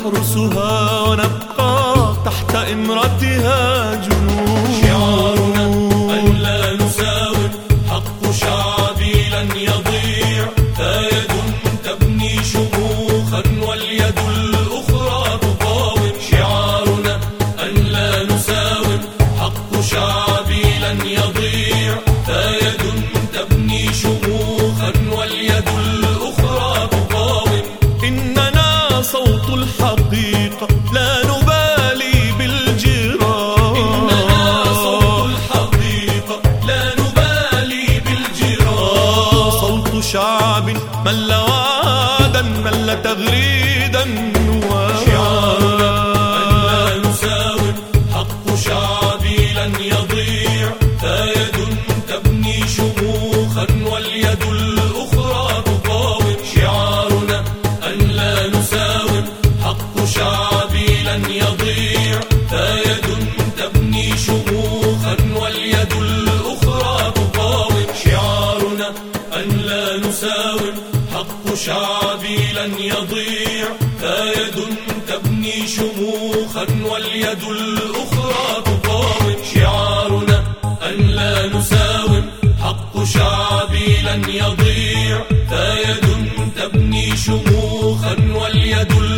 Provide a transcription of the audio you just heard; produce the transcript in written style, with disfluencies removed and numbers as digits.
نحرسها ونبقى تحت إمرتها جنود. شعارنا أن لا نساوم، حق شعبي لن يضيع، فيد تبني شموخا واليد الأخرى تقاوم. شعارنا أن لا نساوم، حق شعبي لن يضيع، فيد تبني شموخا واليد الأخرى تقاوم. إننا صوت الحقيقة لا نبالي بالجيران. إننا صوت الحقيقة لا نبالي بالجيران. صوت شعب مل وعدا مل تغريدا شعارنا أن لا نساوم، حق شعبي لن يضيع، فيد تبني شموخا واليد الأخرى تقاوم. شعارنا أن لا نساوم، حق شعبي لن يضيع، فيد تبني شموخا واليد الأخرى تقاوم. شعارنا أن لا نساوم، حق شعبي لن يضيع، فيد تبني شموخا واليد الأخرى تقاوم. شعارنا أن لا نساوم، حق شعبي لن يضيع، فيد تبني شموخا واليد